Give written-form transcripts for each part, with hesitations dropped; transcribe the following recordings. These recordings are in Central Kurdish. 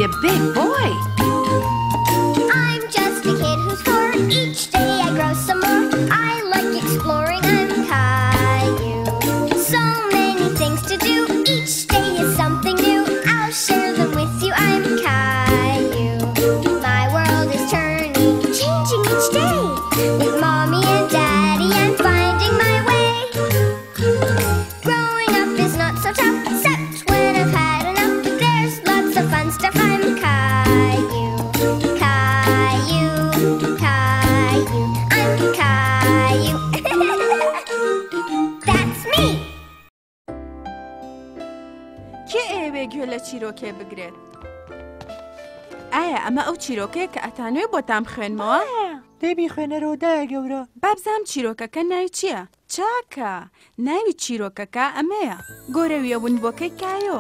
be a big boy. I'm just a kid who's 4. Each day I grow some more. I like exploring. I'm Caillou. So many things to do. Each day is something new. I'll share them with you. I'm Caillou. My world is turning, changing each day. With Mommy and Daddy, I'm finding my way. Growing up is not so tough, except when I've had enough. But there's lots of fun stuff. I'm Caillou, Caillou, Caillou. I'm Caillou. That's me. کێ ئێوێ گوێ لە چیرۆکێ بگرێت؟ ئایا ئەمە ئەو چیرۆکەیە کە ئەتانوێ بۆتان بخوێنمەوە؟ دەبی خوێنەرەوە دایە گەورە. بابزام چیرۆکەکە ناوی چییە؟ چاکە، ناوی چیرۆکەکە ئەمەیە. گۆرەویە ونبۆکەی کایۆ.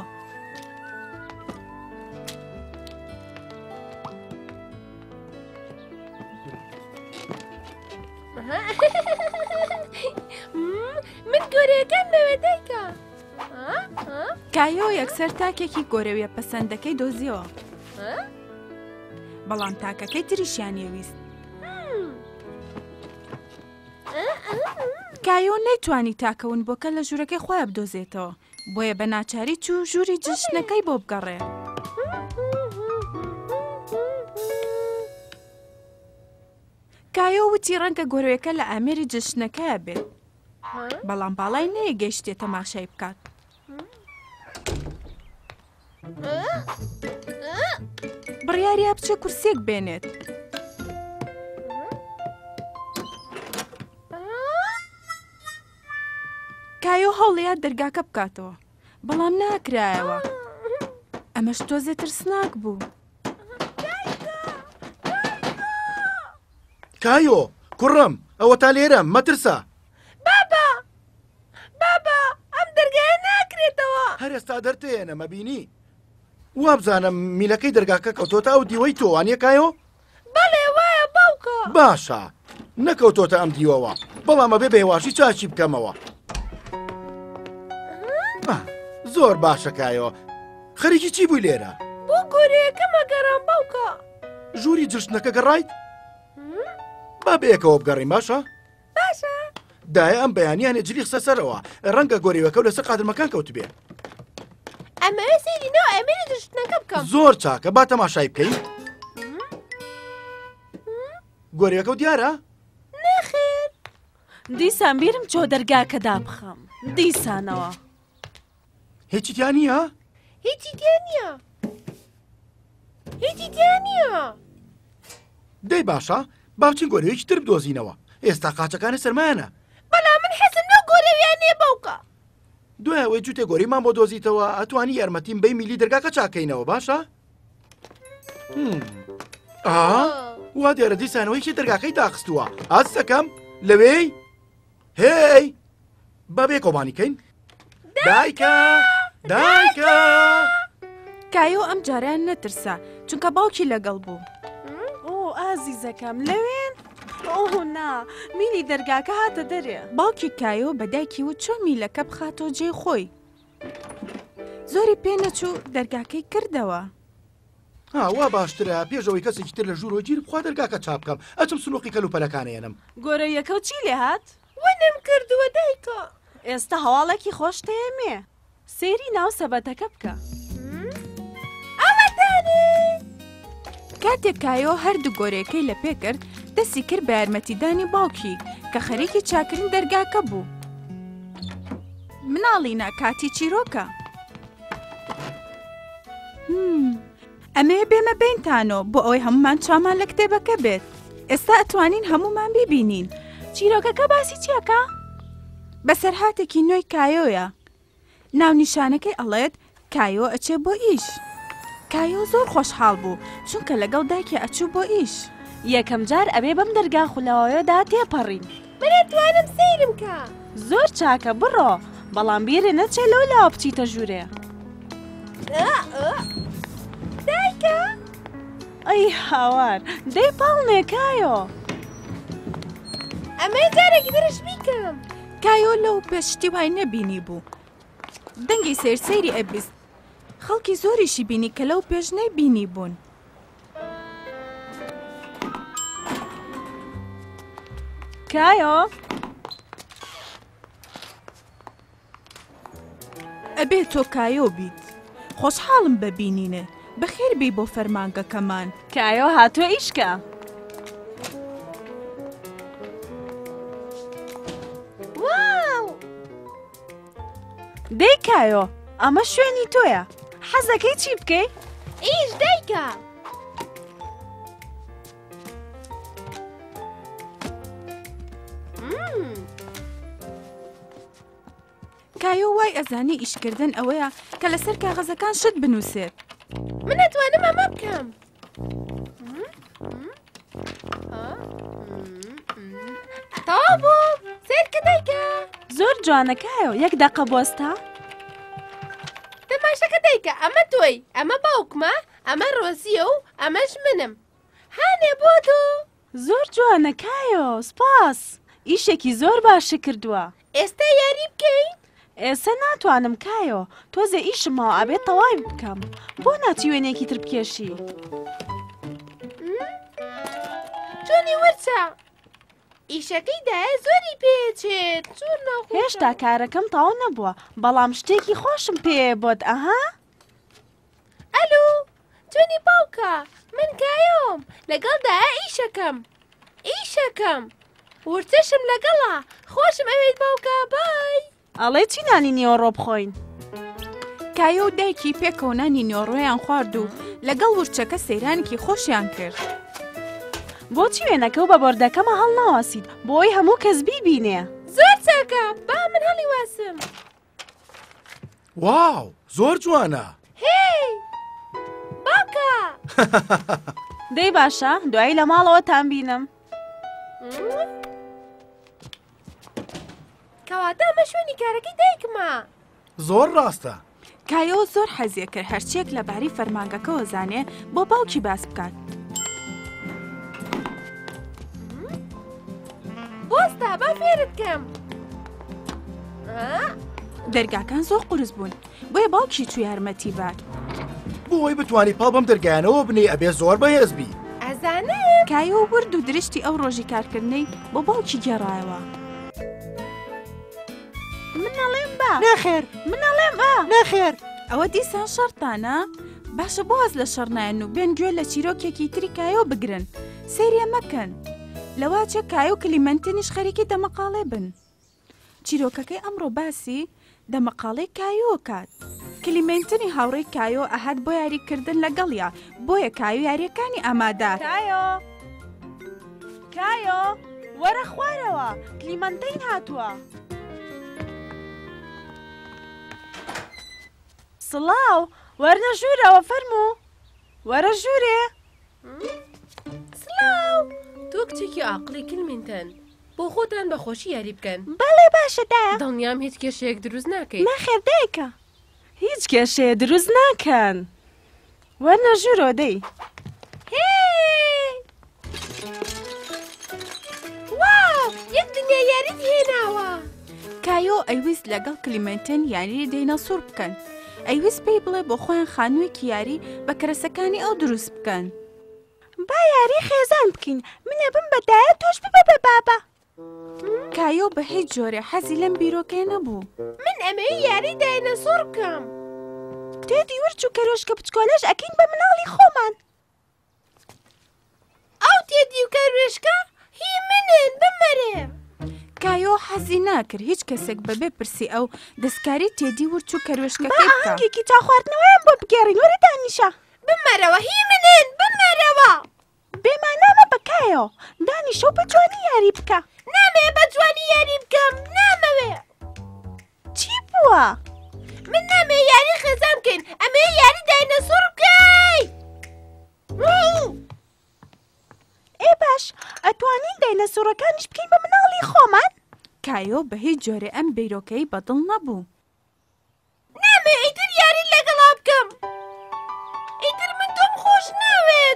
من گۆرەیەکان بەوێ دایکە. کایۆ یەکسەر تاکێکی گۆرەویە پەسەندەکەی دۆزیەوە. بەڵام تاکەکەی تریشیانیە ویست. کایۆ نەیتوانی تاکەون بۆکە لە ژوورەکەی خۆیان بدۆزێتەوە، بۆیە بە ناچاری چوو ژووری جشنەکەی بۆ بگەڕێ. کایۆ وتی ڕەنگە گۆرەویەکە لە ئامێری جشنەکەیە بێت، بەڵام باڵای نەیەگەیشتێت تەماشای بکات. بڕیاریا بچێ کورسێک بێنێت. کایۆ هەوڵەیە دەرگاکە بکاتەوە، بەڵام ناکرایەوە. ئەمەش تۆزێ ترسناک بوو. کایۆ، کوڕم، ئەوە تا لێرە مەترسە. بابا ئەم دەرگایە ناکرێتەوە. هەر ئێستا دەرتێنە مەبینی. وابزانم میلەکەی دەرگاکە کەوتۆتە ئەو دیوەی تۆ وانیە کایۆ؟ بەڵێ وایە باوکە. باشە، نەکەوتۆتە ئەم دیوەوە، بەڵام ئەبێ بێواشی چاچی بکەمەوە. زۆر باشە کایۆ. خەریکی چی بووی لێرە؟ بۆ گۆرەیەکەمە گەڕام باوکە. ژووری جشنەکە گەڕایت؟ با بەیەکەوە بگەڕین باشە؟ باشە. دایە ئەم بەیانیانێ جلی خسە سەرەوە، ڕەنگە گۆرەوەکە و لەسەر قادرمەکان کەوت بێ. ئەمەوێ سەیرینەوە ئەمێری جشنەکە بکەم. زۆر چاکە، با تەماشای بکەین. گۆرەوەکە و دیارە؟ نەخێر. دیسان بیرم چۆ دەرگاکە دابخەم. دیسانەوە. هیچی تیا نییە؟ هیچی تیا نییە. هیچی تیا نییە. دەی باشە، با بچین گۆرەوەیەکی تر بدۆزینەوە. ئێستا قاچەکانە سەرمایانە. بەڵام من حەزم لەو گۆرەویانەیە باوکە. دوای ئەوەی جووتێ گۆرەیمان بۆ دۆزیتەوە، ئەتوانی یارمەتیم بەی میلی دەرگاکە چاکەینەوە باشە؟ وا دیارە دیسانەوەیکی دەرگاکەی داخستووە. ئاست دەکەم لەوێی؟ هێی! با بێ کۆمانیکەین؟ دایکە! دایکە! کایۆ ئەم جاریان نەترسا، چونکە باوکی لەگەڵ بوو. ئۆ ئازیزەکەم لەوێن؟ ئۆ نا، میلی دەرگاکە هاتە دەرێ. باوکی کایۆ بە دایکی و چۆن میلەکە بخاتەوە جێی خۆی. زۆری پێ نەچوو دەرگاکەی کردەوە. وا باشترە پێشەوەی کەسێکی تر لە ژوورۆ گیر بخوا دەرگاکە چاپ بکەم. ئەچم سنووقی کەلوپەلەکانێنم. گۆرەویەکە و چی لێ هات؟ وەنم کردووە دایکە. ئێستا هەواڵێکی خۆش تێمێ. سێری ناو سەبەتەکە بکە. کاتێک کایۆ هەردوو گۆرەکەی لە پێ کرد، دەستی کرد بە یارمەتیدانی باوکی کە خەریکی چاکردن دەرگاکە بوو. مناڵینە کاتی چیرۆکە. ئەمەیە بێمە بینتانەوە بۆ ئەوەی هەمومان چامان لە کتێبەکە بێت. ئێستا ئەتوانین هەمومان ببینین. چیرۆکەکە باسی چیەکە؟ بەسەرهاتێکی نوێی کایۆیە. ناونیشانەکەی ئەڵێت کایۆ ئەچێ بۆ ئیش. کایۆ زۆر خۆشحاڵ بوو چونکە لەگەڵ دایکێ ئەچوو بۆ ئیش. یەکەم جار ئەبێ بەم دەرگا خولەوەیەدا تێپەڕین. من ئەتوانم سەیرم کە. زۆر چاکە بڕۆ، بەڵام بیرێ نەچێ لەو لاوە بچیتە ژوورێ. دایکە؟ ئەی هاوار، دەی پاڵنێ کایۆ. ئەمە جارێکی درش بیکەم. کایۆ لەو پێشتی وای نەبینی بوو. دەنگی سەیرسەیری ئەبیست. خەڵکی زۆریشی بینی کە لەو پێشنەی بینی بوون. کایۆ ئەبێ تۆ کایۆ بیت. خۆشحاڵم ببینینە. بەخێر بی بۆ فەرمانگەکەمان. کایۆ هاتووە ئیشکە. واو دەی کایۆ ئەمە شوێنی تۆیە. حەزەکەی چی بکەی؟ ئیش دایکە. کایۆ وای ئەزانی ئیشکردن ئەوەیە کە لەسەر کاغەزەکان شت بنووسێت. من ئەتوانم ئەمە بکەم. تەواو بوو. سێرکە دایکە. زۆر جوانە کایۆ. یەک دەقە بۆستە؟ تەماشەکە دایکە. ئەمە تۆی، ئەمە باوکمە، ئەمە ڕۆزیە و ئەمەش منم. هانێ بۆ تۆ. زۆر جوانە کایۆ. سپاس. ئیشێکی زۆر باشی کردووە. ئێستا یاری بکەین. ئێستا ناتوانم کایۆ. تۆزە ئیشمەوە ئەبێت تەواوی بکەم. بۆ ناچی وێنێکی تر بکێشی؟ جۆنی وەرچە. ئیشەکەی دایە زۆری پێچێت. زۆر ناخۆشە. هێشتا کارەکەم تەواو نەبووە، بەڵام شتێکی خۆشم پێ بۆت. ئەها ئەلو، جۆنی باوکە. من کایۆم. لەگەڵ دایە ئیشەکەم. ورچەشم لەگەڵا. خۆشم ئەوێت باوکە. بای. ئەڵێ چی نانی نیۆڕۆ بخۆین؟ کایۆ و دایکی پێکەوە نیۆڕۆیان خوارد و لەگەڵ ورچەکە سەیرانێکی خۆشیان کرد. بۆچی وێنەکە و بە بۆردەکەمە هەڵ ناواسیت بۆی هەموو کەس بیبینێ؟ زۆر چاکە. با من هەڵی واسم. واو زۆر جوانە. هێی باوکە. دەی باشە دوایی لە ماڵەوەتان بینم. کەواتە ئەمە شوێنی کارەکەی دایکمە. زۆر ڕاستە. کایۆ زۆر حەزیە کرد هەرچیەک لەباری فەرمانگەکەەوە زانێ بۆ باوکی باس بکات. بۆستە با فێرت کەم. دەرگاکان زۆر قورس بوون بۆیە باوکی چوو یارمەتی بار. بۆی بتوانی پاڵ بەم دەرگایانەوە بنێ ئەبێ زۆر بەهێزبی. ئەزانم. کایۆ ورد و درشتی ئەو ڕۆژی کارکردنەی بۆ باوکی گێڕایەوە. منەڵێم بە نەخێر منەڵێم بە نەخێر. ئەوە دیسان شەرتانە؟ باشە بۆز لە شەڕنایەن و بێن گوێ لە چیرۆکێکی تری کایۆ بگرن. سێریە مەکەن. لەواچە کایۆ کلیمەنتنیش خەریکی دەمەقاڵێ بن. چیرۆکەکەی ئەمڕۆ باسی دەمەقاڵەی کایۆ کات. کلیمەنتنی هاوڕێی کایۆ ئەهات بۆ یاریکردن لەگەڵیا بۆیە کایۆ یاریەکانی ئامادە. کایۆ وەرە خوارەوە کلیمەنتین هاتووە. سڵاو وەرنە ژوورەوە فەرموو. وەرە ژوورێ. سڵاو. تۆ کچێکی عاقڵی کلمنتن. بۆ خۆتان بەخۆشی یاری بکەن. بەڵێ باشە دایە. دڵنیام هیچ کێشەیەک دروست ناکەیت. نەخێر دایکە. هیچ کێشەیە دروست ناکەن. وەرنە ژوورەوە دەی. هێی واو یەک دنیا یاریت هێناوە. کایۆ ئەیویست لەگەڵ کلیمەنتن یاری دیناسۆر بکەن. ئەیویست پێی بڵێ بۆ خۆیان خانوویەکی یاری بە کەرەسەکانی ئەو دروست بکەن. با یاری خێزان بکەین. منە بم بەدایە تۆش ببە بە بابە. کایۆ بە هیچ جۆرێ حەزی لەم بیرۆکەیە نەبوو. من ئەمەوێ یاری داینەسۆر بکەم. تێدی ورچ و کەرۆشکە بچکۆلەش ئەکەین بە مناڵی خۆمان. ئەو تێدی و کەروێشکە هی منن بمەرێ. کایۆ حەزی ناکرد هیچ کەسێک بەبێ پرسی ئەو دەستکاری تێدی ورچ و کەروێشکەکەی بکە. ئاهەنگێکی تا خواردنەوەیان بۆ بگێڕین وەرە دانیشە. بمەرەوە هی منن بمەرەوە. بێمانامە بەکایەوە دانیشە و بەجوانی یاری بکە. نامەوێ بە جوانی یاری بکەم. نامەوێ. چی بووە؟ من نامەوێ یاری خێزان بکەین. ئەمەوێ یاری داینەسۆر بکەین. ئێ باش ئەتوانین داینەسۆرەکانیش بکەین بە مناڵی خۆمان؟ کایۆ بە هیچ جۆرێ ئەم بیرۆکەی بەدڵ نەبوو. نامەوێ ئیتر یاری لەگەڵا بکەم. ئیتر من تۆم خۆش ناوێت.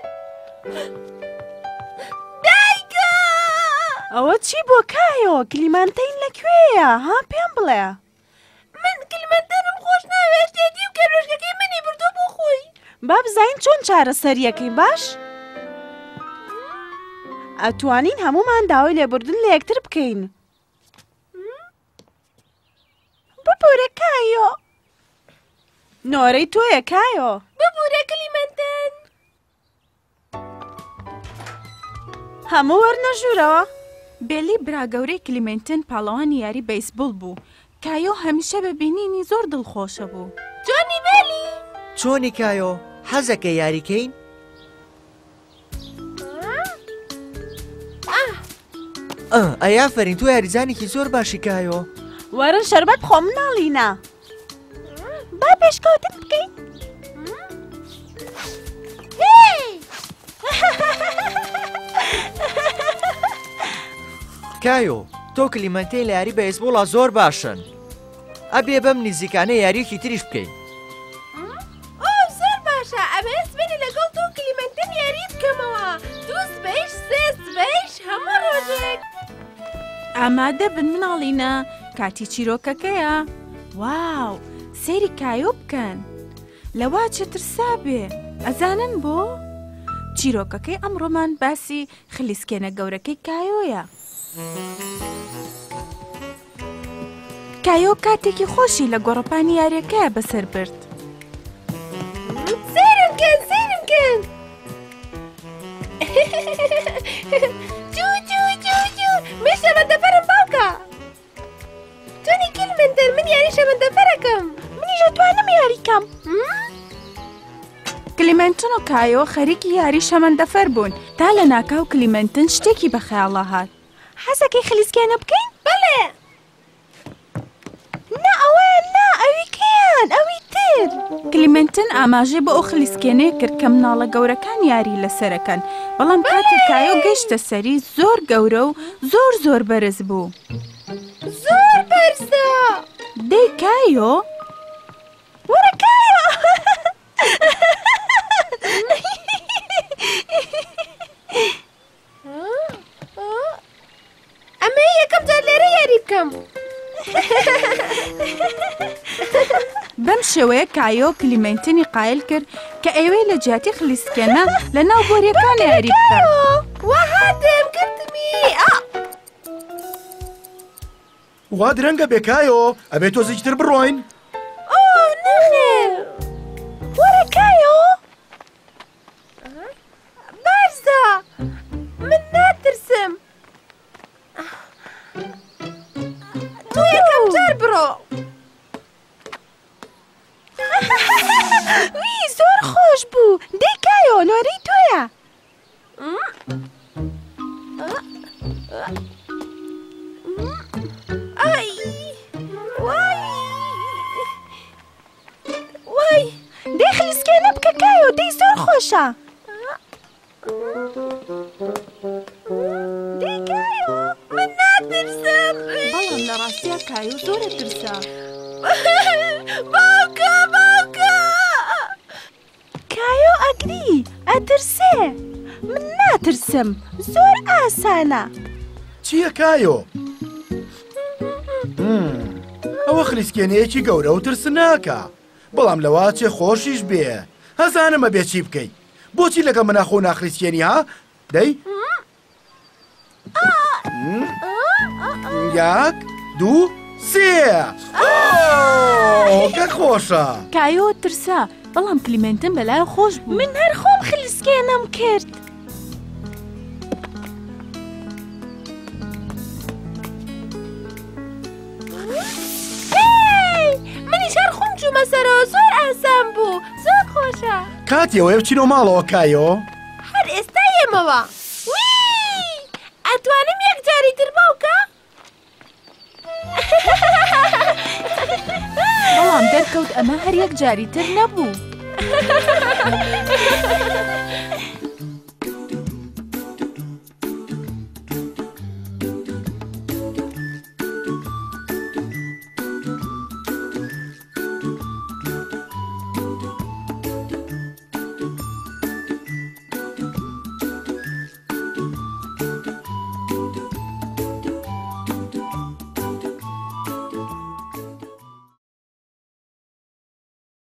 دایکە! ئەوە چی بۆ کایۆ؟ کلیمانتین لەکوێیە؟ ها پێم بڵێ. من کلمەنتەنم خۆش خۆش ناوێت شتێتی و کەرۆژەکەی منی بردو بۆ خۆی. با بزین چۆن چارەسەریەکەی باش؟ ئەتوانین هەمومان داوای لێبوردن لە یەکتر بکەین. ببوورە کایۆ. نۆرەی تۆیە کایۆ. ببوورە کلیمەنتن. هەموو وەرنە ژوورەوە. بێلی براگەورەی کلیمنتن پاڵەوانی یاری بەیسبۆڵ بوو. کایۆ هەمیشە بە بینینی زۆر دڵخۆشە بوو. جۆنی بێلی. چۆنی کایۆ حەزەکە یاریکەین؟ ئەیا فەرین تۆ یاریزانێکی زۆر باشی کایۆ. وەرن شەربەت خۆ مناڵینە. با پێشکەوتن بکەین. کایۆ تۆ کلیمەنتەی لە یاری بەیسبۆڵا زۆر باشن. ئەبێ بەم نزیکانە یاریەکی تریش بکەین. ئۆ زۆر باشە ئەمەس بێنە لەگەڵ تۆ کلیمەنتن یاری بکەمەوە. 2 سبەیش 3 سبەیش هەموو ڕۆژێک. ئامادە بن مناڵینە کاتی چیرۆکەکەیە. واو سەیری کایۆ بکەن. لەوا چترسا بێ ئەزانن بۆ؟ چیرۆکەکەی ئەمڕۆمان باسی خلیسکێنە گەورەکەی کایۆیە. کایۆ کاتێکی خۆشی لە گۆڕەپانی یاریەکەیە بەسەر برد. سەیرم کەن سەیرم کەن. من شەمەندەفەرم باوکە. تۆنی کلیمەنتن من یاری شەمەندەفەرەکەم. منیش ئەتوانم یاریکەم. کلیمنتن و کایۆ خەریکی یاری شەمەندەفەر بوون تا لە ناکاو کلیمنتن شتێکی بەخەیاڵە هات. حەزەکەی خلیسکێنە بکەین؟ بەڵێ. نا ئەوەیە نا ئەوی کەیان ئەوی تر. کلیمنتن ئاماژەی بە ئەو خلیسکێنەیە کرد کە مناڵە گەورەکان یاری لەسەرەکەن. بەڵام کاتێک کایۆ گەیشتە سەری زۆر گەورە و زۆر بەرز بوو. زۆر بەرزە. دەی کایۆ؟ وەرە کایۆ. ئەمە یەکەم جار لێرە یاری بکەم. بەم شێوەیە کایۆ کلیمنتنی قایل کرد کە ئەوەی لە جیاتی خلیسکێنە لە ناو بۆریەکان یاری بکات. وا هاتم کردمی. وا درەنگە بێکایۆ ئەبێت تۆ زیاتر بڕۆین. ئۆ نەخێر. وەرە کایۆ. بەرزە. من ناترسم. تۆ یەکەم جار بڕۆ. وی زۆر خۆش بوو. دەی کایۆ نۆرەی تۆیە. ئای وای دەی خلیسکێنە بکە کایۆ دەی زۆر خۆشە. دەی کایۆ. من ناترسم. بەڵام لە ڕاستیە کایۆ زۆرە ترسا. باوکە باوکە. کایۆ ئەگری ئەترسێ. من ناترسم زۆر ئاسانە. چییە کایۆ؟ ئەوە خلیسکێنەیەکی گەورە و ترسناکە. بەڵام لەوا چێ خۆشیش بێ. هەزانمە بێ چی بکەیت. بۆچی لەگە مناخۆ ناخلیسکێنی ها؟ دەی؟ یەک، دوو، سێ. کە خۆشە. کایۆ ترسا بەڵام کلیمنتن بەلای خۆش بوو. من هەر خۆم خلیسکێنم کرد. منیش هەر خۆم چوومە سەرەوە زۆر ئاسان بوو. زۆر خۆشە. کاتی ئەوەیە بچینەوە ماڵەوە کایۆ. هەر ئێستا ئێمەوە. ئەتوانم یەک جاری تر باوکە؟ بەڵام دەرکەوت ئەمە هەر یەک جاری تر نەبوو.